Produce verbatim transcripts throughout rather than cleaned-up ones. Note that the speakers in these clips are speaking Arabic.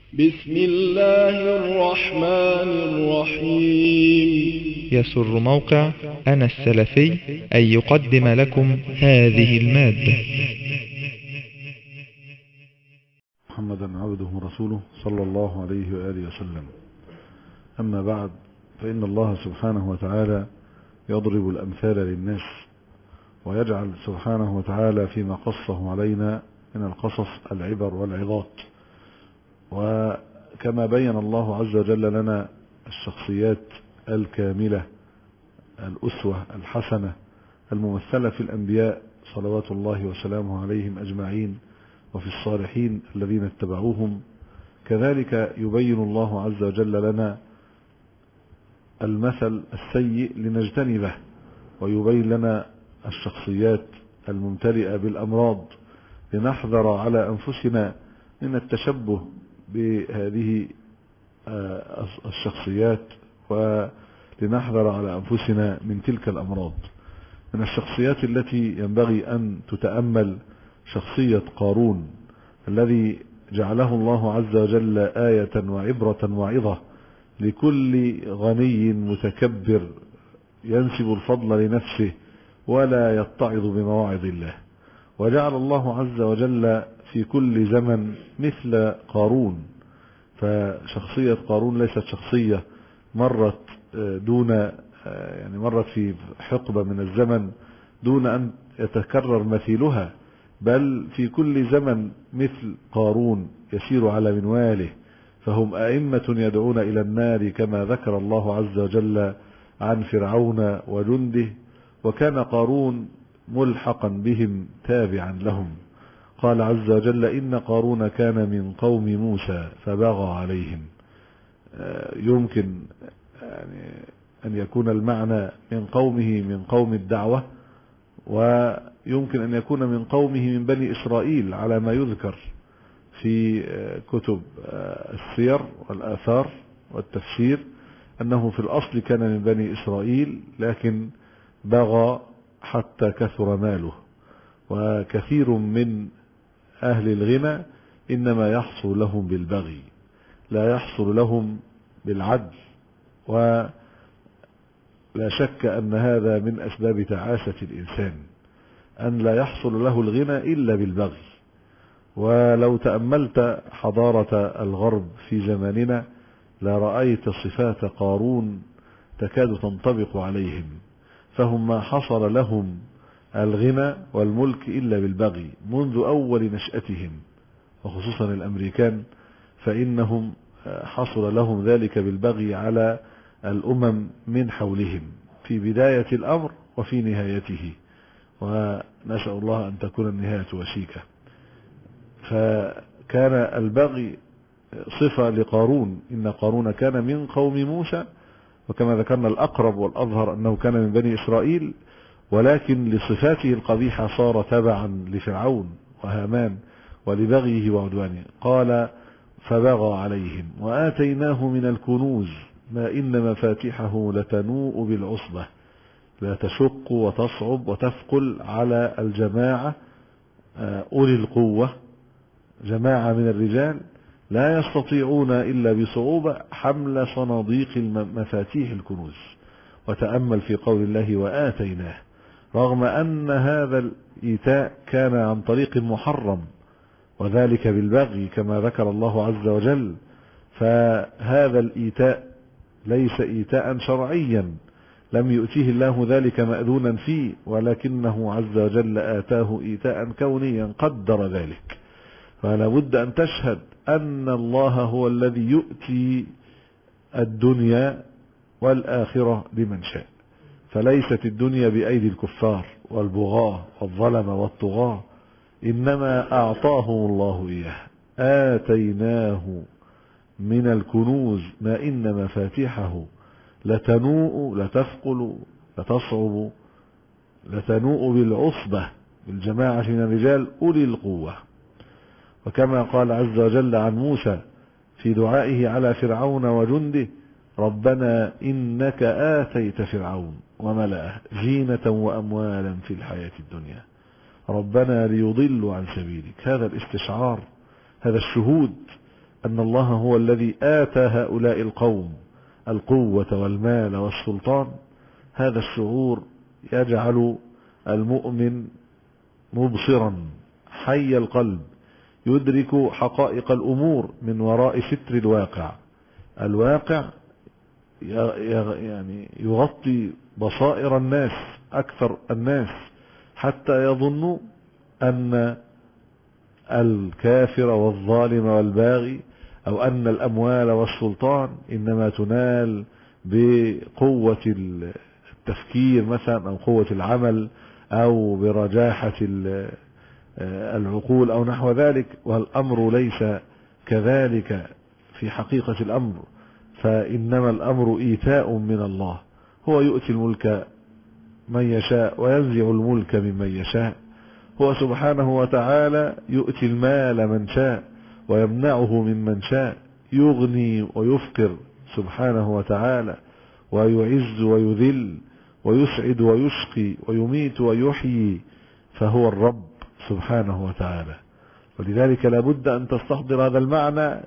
بسم الله الرحمن الرحيم. يسر موقع أنا السلفي أن يقدم لكم هذه المادة. محمدا عبده ورسوله صلى الله عليه وآله وسلم. أما بعد، فإن الله سبحانه وتعالى يضرب الأمثال للناس، ويجعل سبحانه وتعالى فيما قصه علينا من القصص العبر والعظات. وكما بين الله عز وجل لنا الشخصيات الكاملة الأسوة الحسنة الممثلة في الأنبياء صلوات الله وسلامه عليهم أجمعين، وفي الصالحين الذين اتبعوهم، كذلك يبين الله عز وجل لنا المثل السيء لنجتنبه، ويبين لنا الشخصيات الممتلئة بالأمراض لنحذر على أنفسنا من التشبه بهذه الشخصيات، ولنحذر على أنفسنا من تلك الأمراض. من الشخصيات التي ينبغي أن تتأمل شخصية قارون، الذي جعله الله عز وجل آية وعبرة وعظة لكل غني متكبر ينسب الفضل لنفسه ولا يتعظ بمواعظ الله. وجعل الله عز وجل في كل زمن مثل قارون، فشخصية قارون ليست شخصية مرت دون يعني مرت في حقبة من الزمن دون أن يتكرر مثيلها، بل في كل زمن مثل قارون يسير على منواله، فهم أئمة يدعون إلى النار، كما ذكر الله عز وجل عن فرعون وجنده، وكان قارون ملحقا بهم تابعا لهم. قال عز وجل: إن قارون كان من قوم موسى فبغى عليهم. يمكن يعني أن يكون المعنى من قومه من قوم الدعوة، ويمكن أن يكون من قومه من بني إسرائيل على ما يذكر في كتب السير والآثار والتفسير، أنه في الأصل كان من بني إسرائيل، لكن بغى حتى كثر ماله. وكثير من أهل الغنى إنما يحصل لهم بالبغي، لا يحصل لهم بالعدل، ولا شك أن هذا من أسباب تعاسة الإنسان، أن لا يحصل له الغنى إلا بالبغي. ولو تأملت حضارة الغرب في زماننا لرأيت صفات قارون تكاد تنطبق عليهم، فهم ما حصل لهم الغنى والملك إلا بالبغي منذ أول نشأتهم، وخصوصا الأمريكان، فإنهم حصل لهم ذلك بالبغي على الأمم من حولهم في بداية الأمر وفي نهايته، ونسأل الله أن تكون النهاية وشيكة. فكان البغي صفة لقارون. إن قارون كان من قوم موسى، وكما ذكرنا الأقرب والأظهر أنه كان من بني إسرائيل، ولكن لصفاته القبيحة صار تبعا لفرعون وهامان ولبغيه وعدوانه. قال: فبغى عليهم وآتيناه من الكنوز ما إن مفاتحه لتنوء بالعصبة، لا تشق وتصعب وتثقل على الجماعة أولي القوة، جماعة من الرجال لا يستطيعون إلا بصعوبة حمل صناديق مفاتيح الكنوز. وتأمل في قول الله: وآتيناه، رغم أن هذا الإيتاء كان عن طريق محرم، وذلك بالبغي كما ذكر الله عز وجل، فهذا الإيتاء ليس إيتاء شرعيا، لم يؤتيه الله ذلك مأذونا فيه، ولكنه عز وجل آتاه إيتاء كونيا قدر ذلك. فلا بد أن تشهد أن الله هو الذي يؤتي الدنيا والآخرة لمن شاء، فليست الدنيا بأيدي الكفار والبغاة والظلمة والطغاة، إنما أعطاهم الله إياه. آتيناه من الكنوز ما إن مفاتحه لتنوء لتثقل لتصعب لتنوء بالعصبة، بالجماعة من الرجال أولي القوة. وكما قال عز وجل عن موسى في دعائه على فرعون وجنده: ربنا إنك آتيت فرعون وملأه زينة وأموالا في الحياة الدنيا ربنا ليضلوا عن سبيلك. هذا الاستشعار، هذا الشهود أن الله هو الذي آتى هؤلاء القوم القوة والمال والسلطان، هذا الشعور يجعل المؤمن مبصرا حي القلب، يدرك حقائق الأمور من وراء ستر الواقع. الواقع يعني يغطي بصائر الناس، أكثر الناس، حتى يظنوا أن الكافر والظالم والباغي أو أن الأموال والسلطان إنما تنال بقوة التفكير مثلا أو قوة العمل أو برجاحة العقول أو نحو ذلك، والأمر ليس كذلك في حقيقة الأمر، فإنما الأمر إيتاء من الله، هو يؤتي الملك من يشاء وينزع الملك ممن يشاء، هو سبحانه وتعالى يؤتي المال من شاء ويمنعه ممن شاء، يغني ويفقر سبحانه وتعالى، ويعز ويذل، ويسعد ويشقي، ويميت ويحيي، فهو الرب سبحانه وتعالى. ولذلك لابد أن تستحضر هذا المعنى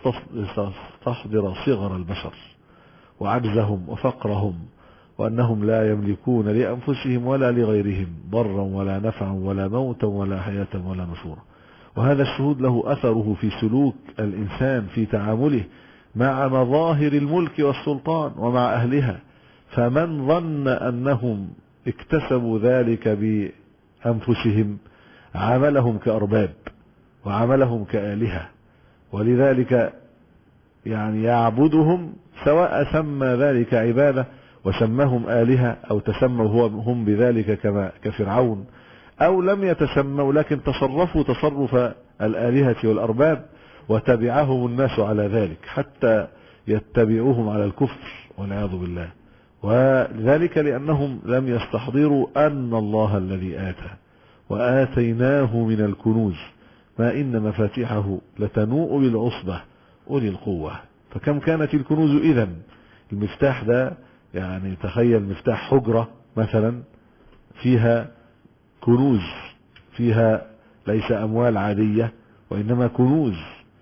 لتستحضر صغر البشر وعجزهم وفقرهم، وأنهم لا يملكون لأنفسهم ولا لغيرهم ضرا ولا نفعا ولا موتا ولا حياة ولا نشورا. وهذا الشهود له أثره في سلوك الإنسان في تعامله مع مظاهر الملك والسلطان ومع أهلها. فمن ظن أنهم اكتسبوا ذلك بأنفسهم عاملهم كأرباب وعاملهم كآلهة، ولذلك يعني يعبدهم سواء سمى ذلك عبادة وسماهم آلهة أو تسموا هم بذلك كما كفرعون، أو لم يتسموا لكن تصرفوا تصرف الآلهة والأرباب وتبعهم الناس على ذلك حتى يتبعوهم على الكفر والعياذ بالله. وذلك لأنهم لم يستحضروا أن الله الذي آتى وآتيناه من الكنوز ما إن مفاتيحه لتنوء بالعصبة أولي القوة. فكم كانت الكنوز إذن؟ المفتاح ده يعني تخيل مفتاح حجرة مثلا فيها كنوز، فيها ليس أموال عادية وإنما كنوز.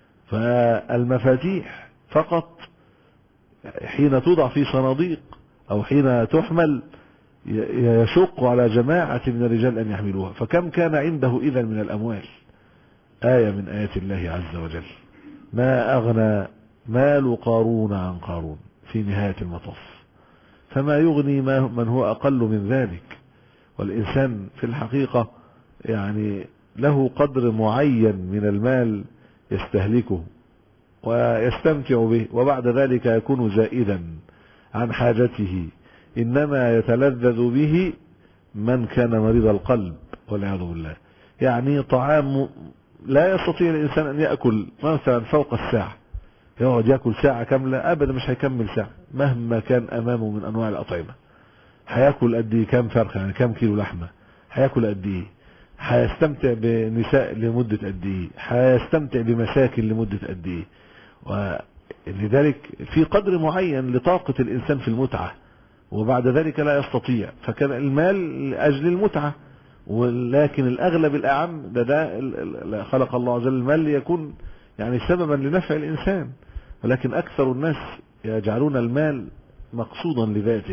فالمفاتيح فقط حين توضع في صناديق أو حين تحمل يشق على جماعة من الرجال أن يحملوها. فكم كان عنده إذن من الأموال؟ آية من آيات الله عز وجل. ما أغنى مال قارون عن قارون في نهاية المطاف، فما يغني ما من هو أقل من ذلك. والإنسان في الحقيقة يعني له قدر معين من المال يستهلكه ويستمتع به، وبعد ذلك يكون زائدا عن حاجته. إنما يتلذذ به من كان مريض القلب والعياذ بالله. يعني طعام لا يستطيع الإنسان أن يأكل مثلا فوق الساعة، يقعد يأكل ساعة كاملة أبدا مش هيكمل ساعة مهما كان أمامه من أنواع الأطعمة. هياكل قد ايه؟ كام فرخة يعني كام كيلو لحمة؟ هياكل قد ايه؟ هيستمتع بنساء لمدة قد ايه؟ هيستمتع بمساكن لمدة قد ايه؟ ولذلك في قدر معين لطاقة الإنسان في المتعة، وبعد ذلك لا يستطيع. فكان المال لأجل المتعة، ولكن الأغلب الأعم ده ده خلق الله عز وجل المال ليكون يعني سببا لنفع الإنسان، ولكن أكثر الناس يجعلون المال مقصودا لذاته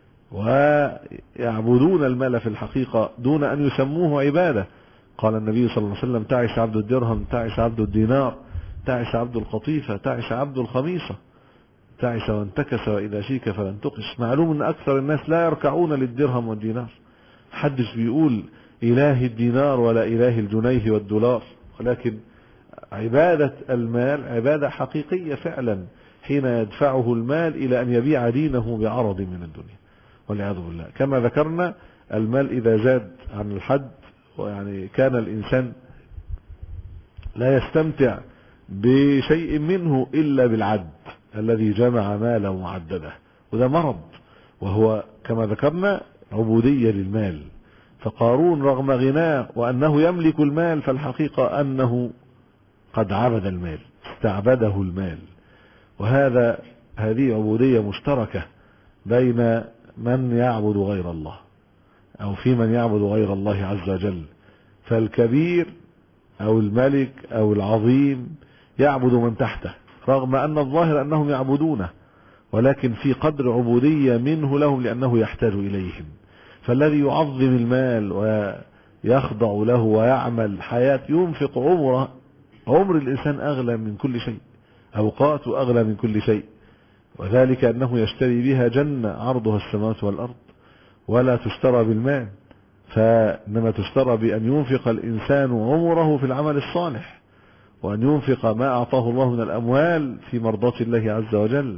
ويعبدون المال في الحقيقة دون أن يسموه عبادة. قال النبي صلى الله عليه وسلم: تعس عبد الدرهم، تعس عبد الدينار، تعس عبد القطيفة، تعس عبد الخميصة، تعس وانتكس وإذا شيك فلن تقس. معلوم أن أكثر الناس لا يركعون للدرهم والدينار، محدش بيقول إله الدينار ولا إله الجنيه والدولار، ولكن عبادة المال عبادة حقيقية فعلا حين يدفعه المال إلى أن يبيع دينه بعرض من الدنيا والعياذ بالله. كما ذكرنا المال إذا زاد عن الحد ويعني كان الإنسان لا يستمتع بشيء منه إلا بالعد الذي جمع ماله معدده، وده مرض، وهو كما ذكرنا عبودية للمال. فقارون رغم غناه وأنه يملك المال فالحقيقة أنه قد عبد المال، استعبده المال. وهذا هذه عبودية مشتركة بين من يعبد غير الله أو في من يعبد غير الله عز وجل. فالكبير أو الملك أو العظيم يعبد من تحته، رغم أن الظاهر أنهم يعبدونه، ولكن في قدر عبودية منه لهم لأنه يحتاج إليهم. فالذي يعظم المال ويخضع له ويعمل حياة ينفق عمره، عمر الإنسان أغلى من كل شيء، أوقاته أغلى من كل شيء، وذلك أنه يشتري بها جنة عرضها السماوات والأرض، ولا تشترى بالمال، فإنما تشترى بأن ينفق الإنسان عمره في العمل الصالح، وأن ينفق ما أعطاه الله من الأموال في مرضاة الله عز وجل.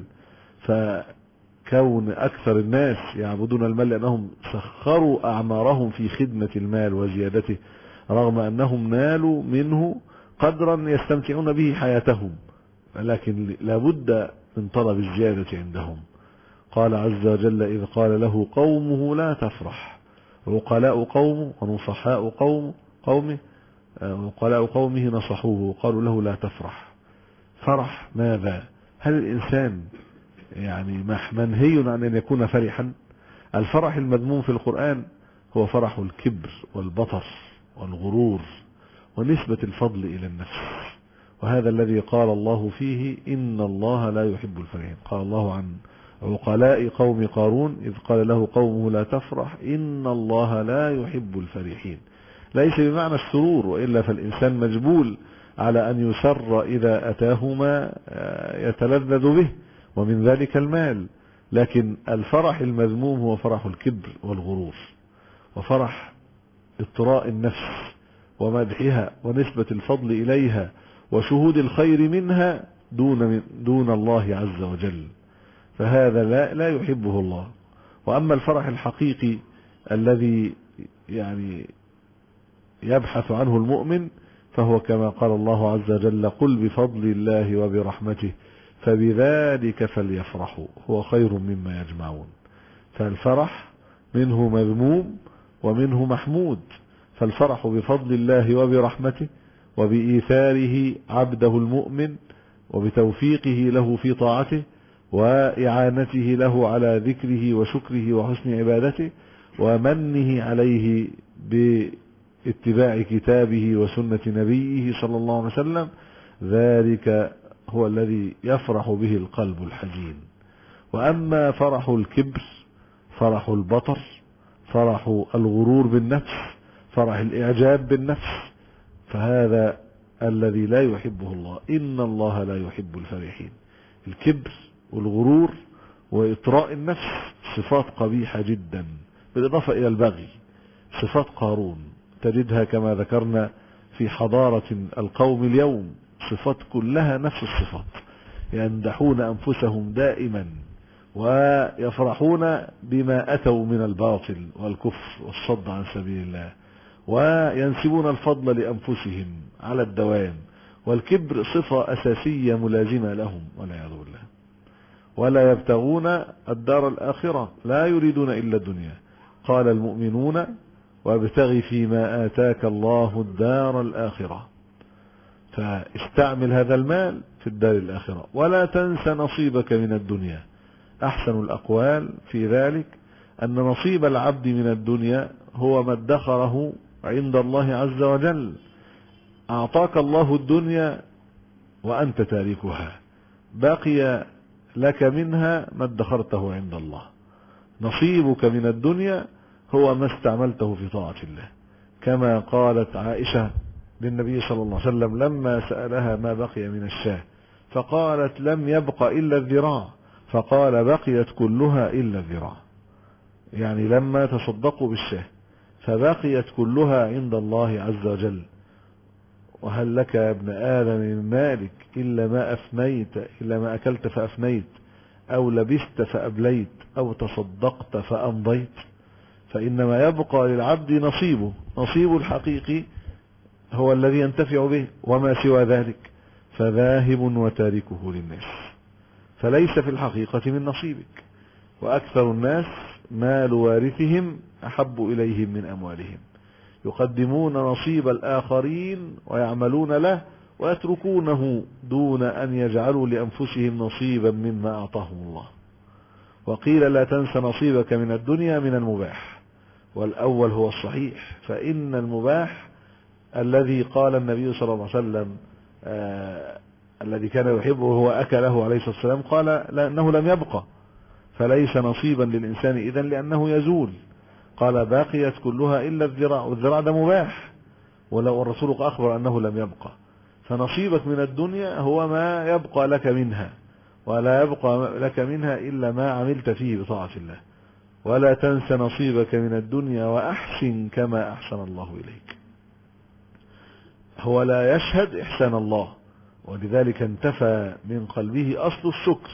فكون أكثر الناس يعبدون المال لأنهم سخروا أعمارهم في خدمة المال وزيادته، رغم أنهم نالوا منه قدرا يستمتعون به حياتهم، ولكن لابد من طلب الزيادة عندهم. قال عز وجل إذ قال له قومه لا تفرح، عقلاء قومه ونصحاء قوم قومه عقلاء قومه نصحوه قالوا له لا تفرح. فرح ماذا؟ هل الإنسان يعني منهي عن أن يكون فرحا؟ الفرح المذموم في القرآن هو فرح الكبر والبطر والغرور ونسبة الفضل إلى النفس، وهذا الذي قال الله فيه إن الله لا يحب الفرحين. قال الله عن عقلاء قوم قارون إذ قال له قومه لا تفرح إن الله لا يحب الفرحين، ليس بمعنى السرور، وإلا فالإنسان مجبول على أن يسر إذا أتاه ما يتلذذ به ومن ذلك المال، لكن الفرح المذموم هو فرح الكبر والغرور، وفرح اطراء النفس ومدحها ونسبة الفضل إليها وشهود الخير منها دون, دون الله عز وجل، فهذا لا, لا يحبه الله. وأما الفرح الحقيقي الذي يعني يبحث عنه المؤمن فهو كما قال الله عز وجل قل بفضل الله وبرحمته فبذلك فليفرحوا هو خير مما يجمعون. فالفرح منه مذموم ومنه محمود، فالفرح بفضل الله وبرحمته وبإيثاره عبده المؤمن وبتوفيقه له في طاعته وإعانته له على ذكره وشكره وحسن عبادته ومنه عليه باتباع كتابه وسنة نبيه صلى الله عليه وسلم، ذلك هو الذي يفرح به القلب الحزين. وأما فرح الكبر، فرح البطر، فرح الغرور بالنفس، فرح الإعجاب بالنفس، فهذا الذي لا يحبه الله. إن الله لا يحب الفرحين. الكبر والغرور وإطراء النفس صفات قبيحة جدا، بالإضافة إلى البغي، صفات قارون تجدها كما ذكرنا في حضارة القوم اليوم، صفات كلها نفس الصفات، يمدحون أنفسهم دائما ويفرحون بما أتوا من الباطل والكفر والصد عن سبيل الله، وينسبون الفضل لأنفسهم على الدوام، والكبر صفة أساسية ملازمة لهم والعياذ بالله. ولا يبتغون الدار الآخرة، لا يريدون إلا الدنيا. قال المؤمنون وابتغ فيما آتاك الله الدار الآخرة، فاستعمل هذا المال في الدار الآخرة ولا تنس نصيبك من الدنيا. أحسن الأقوال في ذلك أن نصيب العبد من الدنيا هو ما ادخره عند الله عز وجل. أعطاك الله الدنيا وأنت تاركها، بقي لك منها ما ادخرته عند الله. نصيبك من الدنيا هو ما استعملته في طاعة الله، كما قالت عائشة للنبي صلى الله عليه وسلم لما سألها ما بقي من الشاه، فقالت لم يبق إلا الذراع، فقال بقيت كلها إلا الذراع، يعني لما تصدقوا بالشاه فبقيت كلها عند الله عز وجل. وهل لك يا ابن آدم من مالك إلا ما أفنيت، إلا ما أكلت فأفنيت، أو لبست فأبليت، أو تصدقت فأمضيت. فإنما يبقى للعبد نصيبه، نصيب الحقيقي هو الذي ينتفع به، وما سوى ذلك فذاهب وتاركه للناس، فليس في الحقيقة من نصيبك. وأكثر الناس مال وارثهم أحب إليهم من أموالهم، يقدمون نصيب الآخرين ويعملون له ويتركونه دون أن يجعلوا لأنفسهم نصيبا مما أعطاهم الله. وقيل لا تنس نصيبك من الدنيا من المباح، والأول هو الصحيح، فإن المباح الذي قال النبي صلى الله عليه وسلم الذي كان يحبه وهو أكله عليه الصلاة والسلام قال لأنه لم يبقى، فليس نصيبا للإنسان إذن لأنه يزول. قال باقيت كلها إلا الذراع، والذراع ده مباح، ولو الرسول أخبر أنه لم يبقى. فنصيبك من الدنيا هو ما يبقى لك منها، ولا يبقى لك منها إلا ما عملت فيه بطاعة الله. ولا تنس نصيبك من الدنيا وأحسن كما أحسن الله إليك. هو لا يشهد إحسان الله، ولذلك انتفى من قلبه أصل الشكر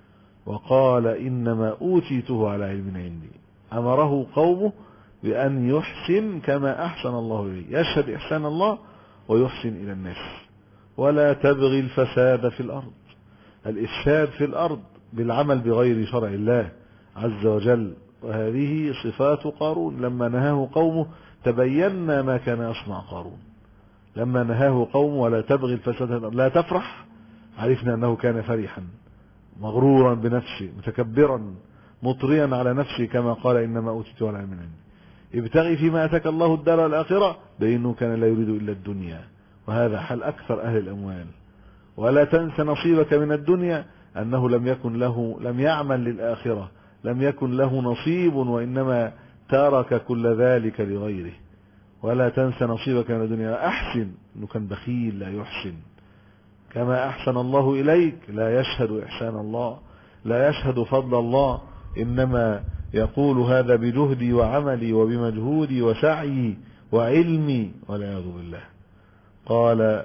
وقال إنما أوتيته على علم عندي. أمره قومه بأن يحسن كما أحسن الله إليه، يشهد إحسان الله ويحسن إلى الناس. ولا تبغي الفساد في الأرض، الإفساد في الأرض بالعمل بغير شرع الله عز وجل، وهذه صفات قارون. لما نهاه قومه تبين ما كان يصنع قارون. لما نهاه قومه ولا تبغي الفساد في الأرض لا تفرح، عرفنا أنه كان فرحا مغرورا بنفسه متكبرا مطريا على نفسه، كما قال إنما أوتيته على علم عندي. ابتغي فيما أتاك الله الدار الآخرة، بأنه كان لا يريد إلا الدنيا، وهذا حال أكثر أهل الأموال. ولا تنس نصيبك من الدنيا، أنه لم يكن له لم يعمل للآخرة، لم يكن له نصيب، وإنما ترك كل ذلك لغيره. ولا تنس نصيبك من الدنيا. أحسن، أنه كان بخيل لا يحسن كما أحسن الله إليك، لا يشهد إحسان الله، لا يشهد فضل الله، إنما يقول هذا بجهدي وعملي وبمجهودي وسعي وعلمي والعياذ بالله. قال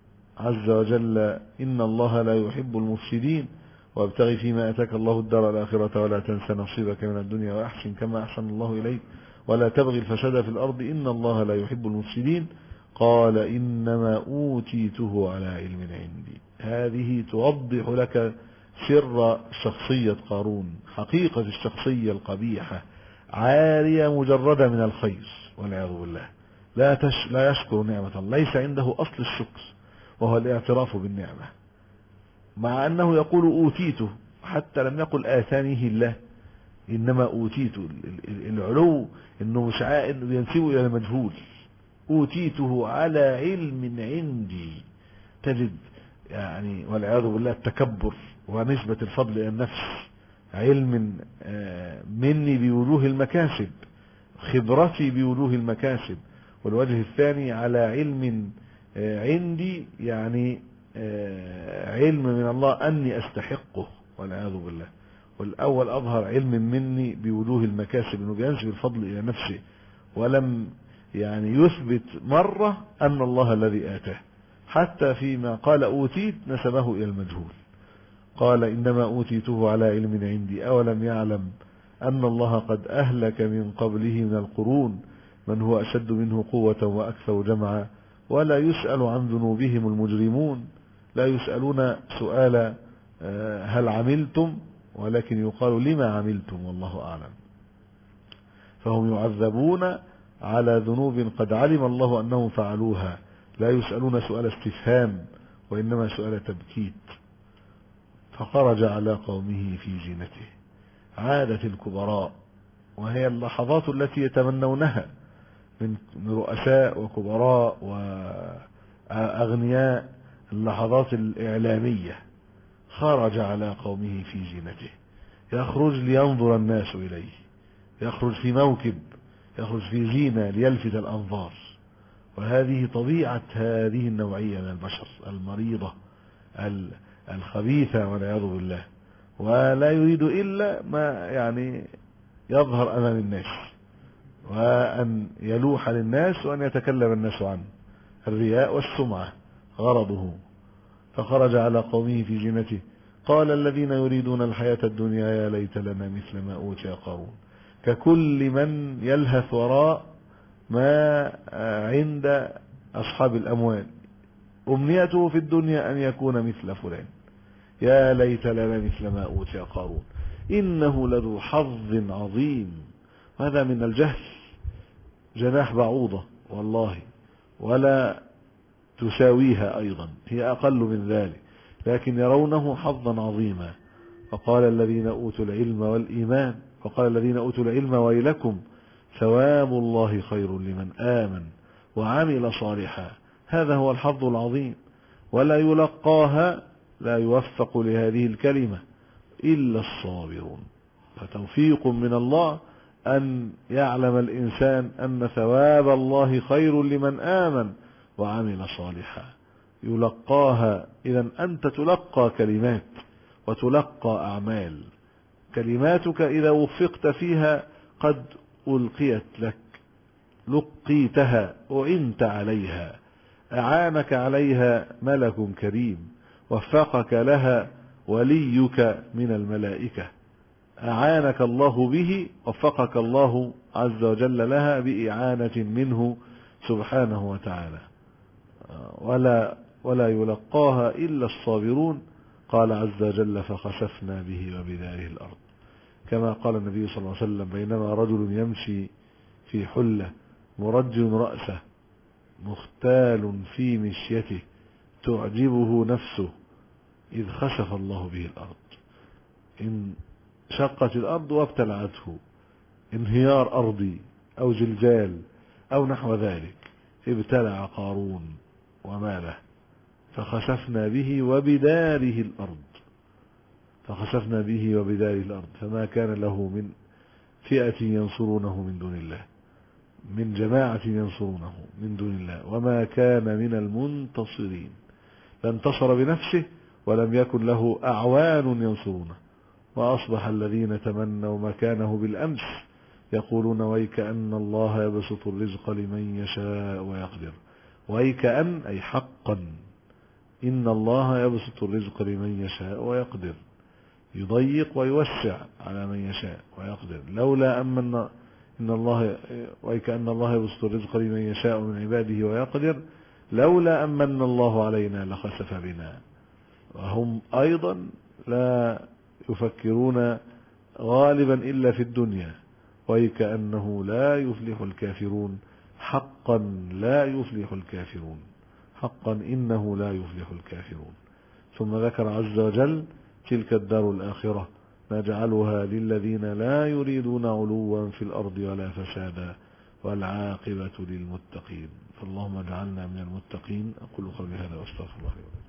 عز وجل إن الله لا يحب المفسدين، وابتغي فيما أتاك الله الدار الآخرة ولا تنس نصيبك من الدنيا وأحسن كما أحسن الله إليك ولا تبغي الفساد في الأرض إن الله لا يحب المفسدين. قال إنما أوتيته على علم عندي. هذه توضح لك سر شخصية قارون، حقيقة الشخصية القبيحة، عارية مجردة من الخير والعياذ بالله. لا, تش لا يشكر نعمة الله، ليس عنده أصل الشكر وهو الاعتراف بالنعمة، مع أنه يقول أوتيته، حتى لم يقل آتانيه الله، إنما أوتيته. العلو إنه مش إنه بينسبه إلى المجهول. أوتيته على علم عندي، تجد يعني والعياذ بالله التكبر ونسبة الفضل إلى النفس. علم مني بوجوه المكاسب، خبرتي بوجوه المكاسب. والوجه الثاني على علم عندي، يعني علم من الله أني أستحقه والعياذ بالله. والأول أظهر علم مني بوجوه المكاسب، أنه بينسب الفضل إلى نفسه، ولم يعني يثبت مرة أن الله الذي آتاه. حتى فيما قال أوتيت نسبه إلى المجهول. قال إنما أوتيته على علم عندي أولم يعلم أن الله قد أهلك من قبله من القرون من هو أشد منه قوة وأكثر جمعا ولا يسأل عن ذنوبهم المجرمون. لا يسألون سؤال هل عملتم، ولكن يقال لما عملتم والله أعلم. فهم يعذبون على ذنوب قد علم الله أنهم فعلوها، لا يسألون سؤال استفهام وإنما سؤال تبكيت. فخرج على قومه في زينته، عادة الكبراء، وهي اللحظات التي يتمنونها من رؤساء وكبراء وأغنياء، اللحظات الإعلامية. خرج على قومه في زينته، يخرج لينظر الناس إليه، يخرج في موكب، يخرج في زينة ليلفت الأنظار. وهذه طبيعة هذه النوعية من البشر المريضة الخبيثة والعياذ بالله، ولا يريد إلا ما يعني يظهر أمام الناس، وأن يلوح للناس، وأن يتكلم الناس عنه، الرياء والسمعة غرضه. فخرج على قومه في زينته قال الذين يريدون الحياة الدنيا يا ليت لنا مثل ما أوتي قارون. ككل من يلهث وراء ما عند أصحاب الأموال، أمنيته في الدنيا أن يكون مثل فلان. يا ليت لنا مثل ما أوتي قارون إنه لذو حظ عظيم. هذا من الجهل جناح بعوضة والله، ولا تساويها أيضا، هي أقل من ذلك، لكن يرونه حظا عظيما. فقال الذين أوتوا العلم والإيمان فقال الذين أوتوا العلم ويلكم ثواب الله خير لمن آمن وعمل صالحا. هذا هو الحظ العظيم، ولا يلقاها لا يوفق لهذه الكلمة إلا الصابرون. فتوفيق من الله أن يعلم الإنسان أن ثواب الله خير لمن آمن وعمل صالحا يلقاها. إذن أنت تلقى كلمات وتلقى أعمال. كلماتك إذا وفقت فيها قد ألقيت لك، لقيتها وإنت عليها، أعانك عليها ملك كريم، وفقك لها وليك من الملائكة، أعانك الله به، وفقك الله عز وجل لها بإعانة منه سبحانه وتعالى. ولا ولا يلقاها إلا الصابرون. قال عز وجل فخسفنا به وبداره الأرض، كما قال النبي صلى الله عليه وسلم بينما رجل يمشي في حلة مرجل رأسه مختال في مشيته تعجبه نفسه إذ خسف الله به الأرض. إن شقت الأرض وابتلعته انهيار أرضي أو زلزال أو نحو ذلك، ابتلع قارون وماله. فخسفنا به وبداره الأرض فخسفنا به وبداره الأرض فما كان له من فئة ينصرونه من دون الله، من جماعة ينصرونه من دون الله، وما كان من المنتصرين. فانتصر بنفسه ولم يكن له أعوان ينصرونه. وأصبح الذين تمنوا مكانه بالأمس يقولون ويك أن الله يبسط الرزق لمن يشاء ويقدر. ويك أن أي حقا إن الله يبسط الرزق لمن يشاء ويقدر، يضيق ويوسع على من يشاء ويقدر. لولا أمن إن الله ويك أن الله يبسط الرزق لمن يشاء من عباده ويقدر لولا أمن الله علينا لخسف بنا. وهم أيضا لا يفكرون غالبا إلا في الدنيا. ويك أنه لا يفلح الكافرون، حقا لا يفلح الكافرون، حقا إنه لا يفلح الكافرون. ثم ذكر عز وجل تلك الدار الآخرة نجعلها للذين لا يريدون علوا في الأرض ولا فسادا والعاقبة للمتقين. فاللهم اجعلنا من المتقين. أقول قولي هذا واستغفر الله لي ولكم.